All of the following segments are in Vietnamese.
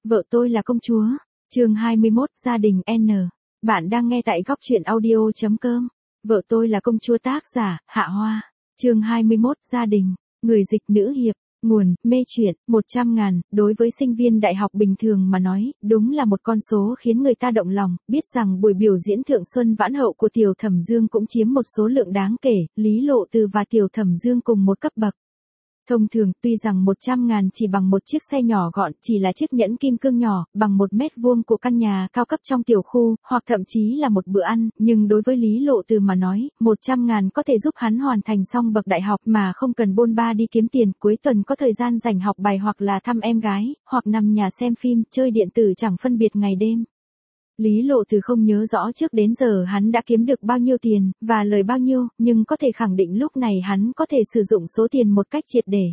Vợ tôi là công chúa. Chương 21, gia đình N. Bạn đang nghe tại góc truyện audio.com. Vợ tôi là công chúa, tác giả Hạ Hoa. Chương 21, gia đình. Người dịch nữ hiệp. Nguồn, mê truyện, 100.000, đối với sinh viên đại học bình thường mà nói, đúng là một con số khiến người ta động lòng, biết rằng buổi biểu diễn Thượng Xuân Vãn Hậu của Tiểu Thẩm Dương cũng chiếm một số lượng đáng kể, Lý Lộ Từ và Tiểu Thẩm Dương cùng một cấp bậc. Thông thường, tuy rằng 100.000 chỉ bằng một chiếc xe nhỏ gọn, chỉ là chiếc nhẫn kim cương nhỏ, bằng 1 mét vuông của căn nhà cao cấp trong tiểu khu, hoặc thậm chí là một bữa ăn, nhưng đối với Lý Lộ Từ mà nói, 100.000 có thể giúp hắn hoàn thành xong bậc đại học mà không cần bôn ba đi kiếm tiền, cuối tuần có thời gian rảnh học bài hoặc là thăm em gái, hoặc nằm nhà xem phim, chơi điện tử chẳng phân biệt ngày đêm. Lý Lộ Từ không nhớ rõ trước đến giờ hắn đã kiếm được bao nhiêu tiền, và lời bao nhiêu, nhưng có thể khẳng định lúc này hắn có thể sử dụng số tiền một cách triệt để.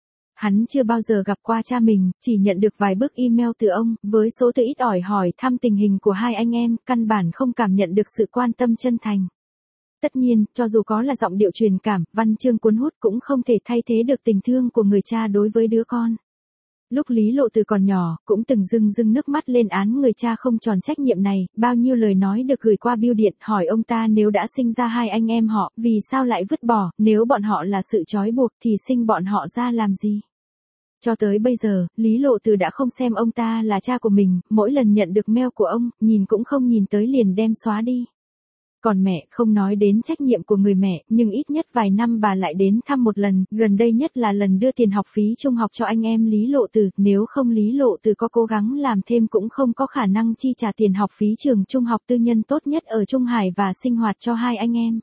Hắn chưa bao giờ gặp qua cha mình, chỉ nhận được vài bức email từ ông, với số từ ít ỏi hỏi thăm tình hình của hai anh em, căn bản không cảm nhận được sự quan tâm chân thành. Tất nhiên, cho dù có là giọng điệu truyền cảm, văn chương cuốn hút cũng không thể thay thế được tình thương của người cha đối với đứa con. Lúc Lý Lộ Từ còn nhỏ, cũng từng rưng nước mắt lên án người cha không tròn trách nhiệm này, bao nhiêu lời nói được gửi qua bưu điện, hỏi ông ta nếu đã sinh ra hai anh em họ, vì sao lại vứt bỏ, nếu bọn họ là sự trói buộc thì sinh bọn họ ra làm gì. Cho tới bây giờ, Lý Lộ Từ đã không xem ông ta là cha của mình, mỗi lần nhận được mail của ông, nhìn cũng không nhìn tới liền đem xóa đi. Còn mẹ, không nói đến trách nhiệm của người mẹ, nhưng ít nhất vài năm bà lại đến thăm một lần, gần đây nhất là lần đưa tiền học phí trung học cho anh em Lý Lộ Từ, nếu không Lý Lộ Từ có cố gắng làm thêm cũng không có khả năng chi trả tiền học phí trường trung học tư nhân tốt nhất ở Trung Hải và sinh hoạt cho hai anh em.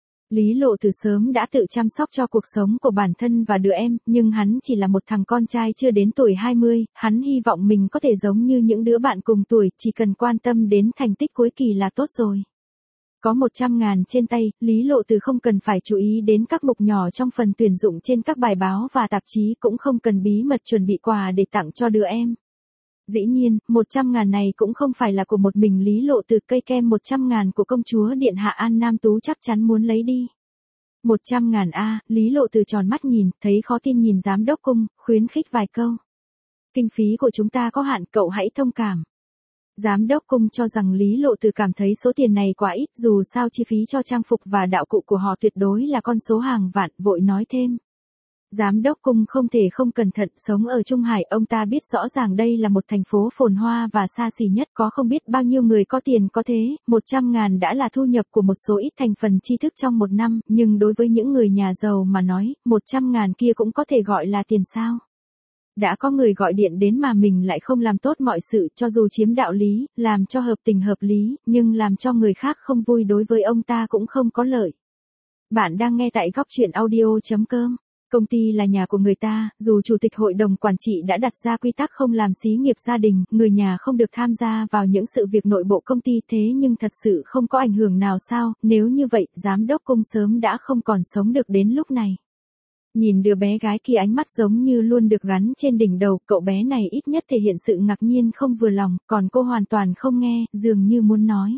Lý Lộ Từ sớm đã tự chăm sóc cho cuộc sống của bản thân và đứa em, nhưng hắn chỉ là một thằng con trai chưa đến tuổi 20, hắn hy vọng mình có thể giống như những đứa bạn cùng tuổi, chỉ cần quan tâm đến thành tích cuối kỳ là tốt rồi. Có 100.000 trên tay, Lý Lộ Từ không cần phải chú ý đến các mục nhỏ trong phần tuyển dụng trên các bài báo và tạp chí, cũng không cần bí mật chuẩn bị quà để tặng cho đứa em. Dĩ nhiên, 100.000 này cũng không phải là của một mình Lý Lộ Từ, cây kem 100.000 của công chúa Điện Hạ An Nam Tú chắc chắn muốn lấy đi. 100.000 a, Lý Lộ Từ tròn mắt nhìn, thấy khó tin nhìn giám đốc cung, khuyến khích vài câu. Kinh phí của chúng ta có hạn, cậu hãy thông cảm. Giám đốc cung cho rằng Lý Lộ Từ cảm thấy số tiền này quá ít, dù sao chi phí cho trang phục và đạo cụ của họ tuyệt đối là con số hàng vạn, vội nói thêm. Giám đốc cung không thể không cẩn thận, sống ở Trung Hải, ông ta biết rõ ràng đây là một thành phố phồn hoa và xa xỉ nhất, có không biết bao nhiêu người có tiền có thế, 100.000 đã là thu nhập của một số ít thành phần tri thức trong một năm, nhưng đối với những người nhà giàu mà nói, 100.000 kia cũng có thể gọi là tiền sao. Đã có người gọi điện đến mà mình lại không làm tốt mọi sự, cho dù chiếm đạo lý, làm cho hợp tình hợp lý, nhưng làm cho người khác không vui đối với ông ta cũng không có lợi. Bạn đang nghe tại góc truyện audio.com. Công ty là nhà của người ta, dù chủ tịch hội đồng quản trị đã đặt ra quy tắc không làm xí nghiệp gia đình, người nhà không được tham gia vào những sự việc nội bộ công ty, thế nhưng thật sự không có ảnh hưởng nào sao, nếu như vậy, giám đốc cung sớm đã không còn sống được đến lúc này. Nhìn đứa bé gái kia ánh mắt giống như luôn được gắn trên đỉnh đầu, cậu bé này ít nhất thể hiện sự ngạc nhiên không vừa lòng, còn cô hoàn toàn không nghe, dường như muốn nói.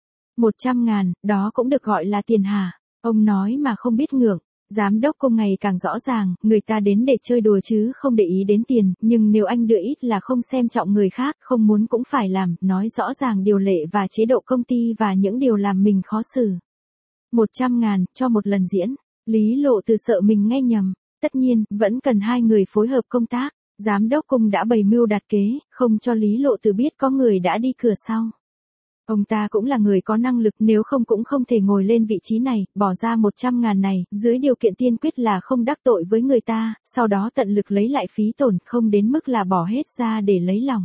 100.000, đó cũng được gọi là tiền hả? Ông nói mà không biết ngượng. Giám đốc cung ngày càng rõ ràng, người ta đến để chơi đùa chứ không để ý đến tiền, nhưng nếu anh đưa ít là không xem trọng người khác, không muốn cũng phải làm, nói rõ ràng điều lệ và chế độ công ty và những điều làm mình khó xử. 100.000, cho một lần diễn. Lý Lộ Từ sợ mình nghe nhầm. Tất nhiên, vẫn cần hai người phối hợp công tác. Giám đốc cung đã bày mưu đặt kế, không cho Lý Lộ Từ biết có người đã đi cửa sau. Ông ta cũng là người có năng lực, nếu không cũng không thể ngồi lên vị trí này, bỏ ra 100.000 này, dưới điều kiện tiên quyết là không đắc tội với người ta, sau đó tận lực lấy lại phí tổn, không đến mức là bỏ hết ra để lấy lòng.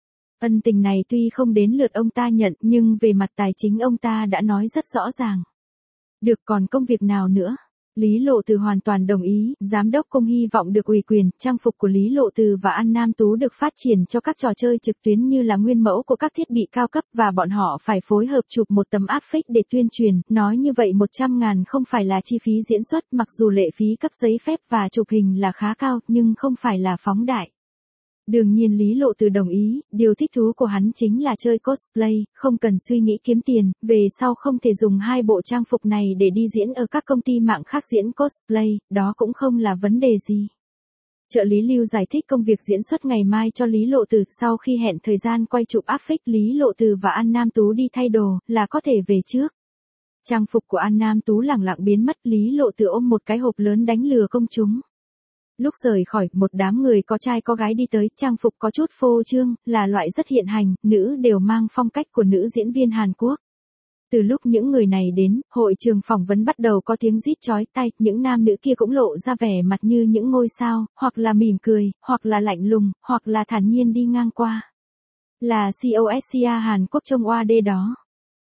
Ân tình này tuy không đến lượt ông ta nhận, nhưng về mặt tài chính ông ta đã nói rất rõ ràng. Được, còn công việc nào nữa? Lý Lộ Từ hoàn toàn đồng ý, giám đốc cung hy vọng được ủy quyền, trang phục của Lý Lộ Từ và An Nam Tú được phát triển cho các trò chơi trực tuyến như là nguyên mẫu của các thiết bị cao cấp, và bọn họ phải phối hợp chụp một tấm áp phích để tuyên truyền, nói như vậy 100.000 không phải là chi phí diễn xuất, mặc dù lệ phí cấp giấy phép và chụp hình là khá cao, nhưng không phải là phóng đại. Đương nhiên Lý Lộ Từ đồng ý, điều thích thú của hắn chính là chơi cosplay, không cần suy nghĩ kiếm tiền, về sau không thể dùng hai bộ trang phục này để đi diễn ở các công ty mạng khác diễn cosplay, đó cũng không là vấn đề gì. Trợ lý Lưu giải thích công việc diễn xuất ngày mai cho Lý Lộ Từ, sau khi hẹn thời gian quay chụp áp phích Lý Lộ Từ và An Nam Tú đi thay đồ, là có thể về trước. Trang phục của An Nam Tú lẳng lặng biến mất, Lý Lộ Từ ôm một cái hộp lớn đánh lừa công chúng. Lúc rời khỏi, một đám người có trai có gái đi tới, trang phục có chút phô trương, là loại rất hiện hành, nữ đều mang phong cách của nữ diễn viên Hàn Quốc. Từ lúc những người này đến, hội trường phỏng vấn bắt đầu có tiếng rít chói tai, những nam nữ kia cũng lộ ra vẻ mặt như những ngôi sao, hoặc là mỉm cười, hoặc là lạnh lùng, hoặc là thản nhiên đi ngang qua. Là COSCA Hàn Quốc trông OAD đó.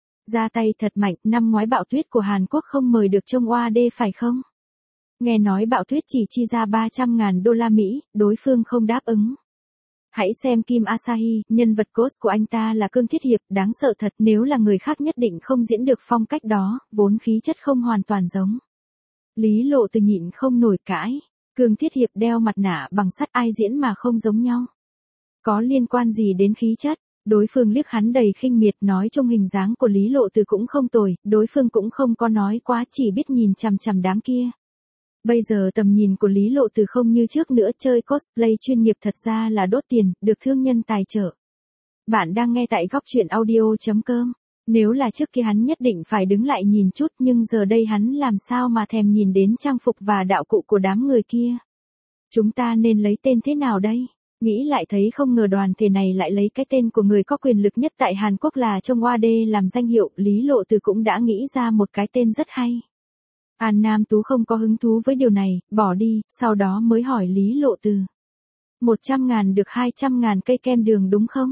Ra tay thật mạnh, năm ngoái Bạo Tuyết của Hàn Quốc không mời được trông OAD phải không? Nghe nói Bạo Tuyết chỉ chi ra 300.000 đô la Mỹ, đối phương không đáp ứng. Hãy xem Kim Asahi, nhân vật cos của anh ta là Cương Thiết Hiệp, đáng sợ thật, nếu là người khác nhất định không diễn được phong cách đó, vốn khí chất không hoàn toàn giống. Lý Lộ Từ nhịn không nổi cãi, Cương Thiết Hiệp đeo mặt nạ bằng sắt, ai diễn mà không giống nhau. Có liên quan gì đến khí chất? Đối phương liếc hắn đầy khinh miệt, nói trong hình dáng của Lý Lộ Từ cũng không tồi, đối phương cũng không có nói quá, chỉ biết nhìn chằm chằm đám kia. Bây giờ tầm nhìn của Lý Lộ Từ không như trước nữa, chơi cosplay chuyên nghiệp thật ra là đốt tiền, được thương nhân tài trợ. Bạn đang nghe tại góc truyện audio.com. Nếu là trước kia hắn nhất định phải đứng lại nhìn chút, nhưng giờ đây hắn làm sao mà thèm nhìn đến trang phục và đạo cụ của đám người kia. Chúng ta nên lấy tên thế nào đây? Nghĩ lại thấy không ngờ đoàn thể này lại lấy cái tên của người có quyền lực nhất tại Hàn Quốc là Trông OAD làm danh hiệu, Lý Lộ Từ cũng đã nghĩ ra một cái tên rất hay. An Nam Tú không có hứng thú với điều này, bỏ đi, sau đó mới hỏi Lý Lộ Từ. 100.000 được 200.000 cây kem đường đúng không?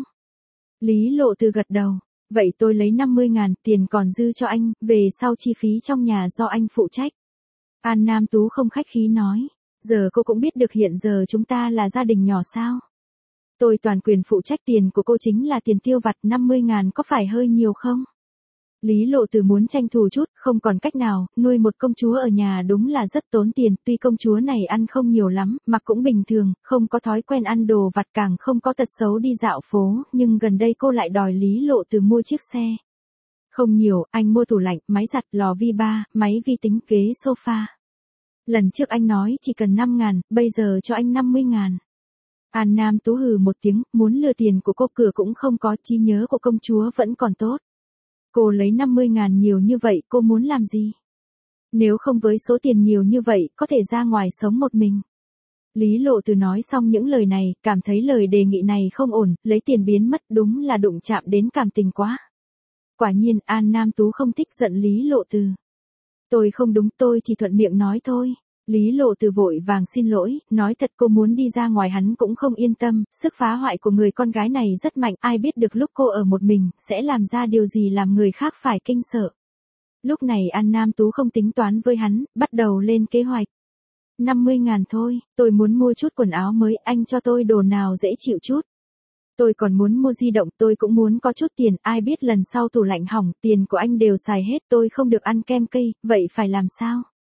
Lý Lộ Từ gật đầu. Vậy tôi lấy 50.000, tiền còn dư cho anh, về sau chi phí trong nhà do anh phụ trách. An Nam Tú không khách khí nói. Giờ cô cũng biết được hiện giờ chúng ta là gia đình nhỏ sao? Tôi toàn quyền phụ trách, tiền của cô chính là tiền tiêu vặt, 50.000 có phải hơi nhiều không? Lý Lộ Từ muốn tranh thủ chút, không còn cách nào, nuôi một công chúa ở nhà đúng là rất tốn tiền, tuy công chúa này ăn không nhiều lắm, mặc cũng bình thường, không có thói quen ăn đồ vặt, càng không có tật xấu đi dạo phố, nhưng gần đây cô lại đòi Lý Lộ Từ mua chiếc xe. Không nhiều, anh mua tủ lạnh, máy giặt, lò vi ba, máy vi tính, ghế sofa. Lần trước anh nói chỉ cần 5.000, bây giờ cho anh 50.000. An Nam Tú hừ một tiếng, muốn lừa tiền của cô, cửa cũng không có, trí nhớ của công chúa vẫn còn tốt. Cô lấy 50.000 nhiều như vậy, cô muốn làm gì? Nếu không với số tiền nhiều như vậy, có thể ra ngoài sống một mình. Lý Lộ Từ nói xong những lời này, cảm thấy lời đề nghị này không ổn, lấy tiền biến mất, đúng là đụng chạm đến cảm tình quá. Quả nhiên, An Nam Tú không thích giận Lý Lộ Từ. Tôi không đúng, tôi chỉ thuận miệng nói thôi. Lý Lộ Từ vội vàng xin lỗi, nói thật cô muốn đi ra ngoài hắn cũng không yên tâm, sức phá hoại của người con gái này rất mạnh, ai biết được lúc cô ở một mình, sẽ làm ra điều gì làm người khác phải kinh sợ. Lúc này An Nam Tú không tính toán với hắn, bắt đầu lên kế hoạch. 50.000 thôi, tôi muốn mua chút quần áo mới, anh cho tôi đồ nào dễ chịu chút. Tôi còn muốn mua di động, tôi cũng muốn có chút tiền, ai biết lần sau tủ lạnh hỏng, tiền của anh đều xài hết, tôi không được ăn kem cây, vậy phải làm sao?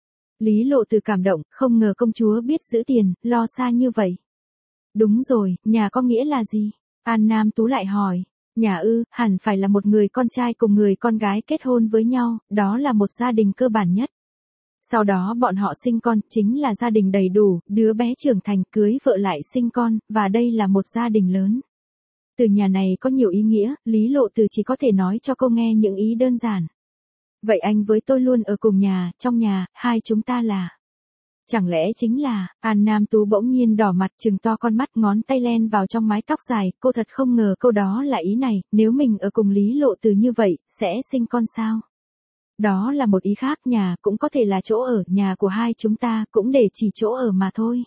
Lý Lộ Từ cảm động, không ngờ công chúa biết giữ tiền, lo xa như vậy. Đúng rồi, nhà có nghĩa là gì? An Nam Tú lại hỏi. Nhà ư, hẳn phải là một người con trai cùng người con gái kết hôn với nhau, đó là một gia đình cơ bản nhất. Sau đó bọn họ sinh con, chính là gia đình đầy đủ, đứa bé trưởng thành, cưới vợ lại sinh con, và đây là một gia đình lớn. Từ nhà này có nhiều ý nghĩa, Lý Lộ Từ chỉ có thể nói cho cô nghe những ý đơn giản. Vậy anh với tôi luôn ở cùng nhà, trong nhà, hai chúng ta là. Chẳng lẽ chính là, An Nam Tú bỗng nhiên đỏ mặt, trừng to con mắt, ngón tay len vào trong mái tóc dài, cô thật không ngờ câu đó là ý này, nếu mình ở cùng Lý Lộ Từ như vậy, sẽ sinh con sao? Đó là một ý khác, nhà cũng có thể là chỗ ở, nhà của hai chúng ta cũng để chỉ chỗ ở mà thôi.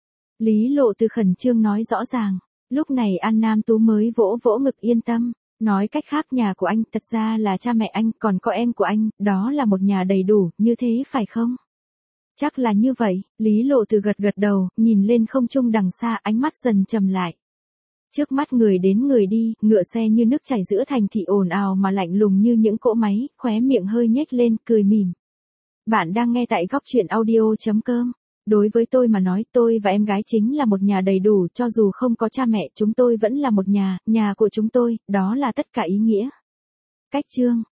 Lý Lộ Từ khẩn trương nói rõ ràng, lúc này An Nam Tú mới vỗ vỗ ngực yên tâm. Nói cách khác, nhà của anh thật ra là cha mẹ anh, còn có em của anh, đó là một nhà đầy đủ, như thế phải không? Chắc là như vậy, Lý Lộ Từ gật gật đầu, nhìn lên không trung đằng xa, ánh mắt dần trầm lại. Trước mắt người đến người đi, ngựa xe như nước chảy giữa thành thị ồn ào mà lạnh lùng như những cỗ máy, khóe miệng hơi nhếch lên, cười mỉm. Bạn đang nghe tại góc truyện audio.com. Đối với tôi mà nói, tôi và em gái chính là một nhà đầy đủ, cho dù không có cha mẹ, chúng tôi vẫn là một nhà của chúng tôi, đó là tất cả ý nghĩa. Cách chương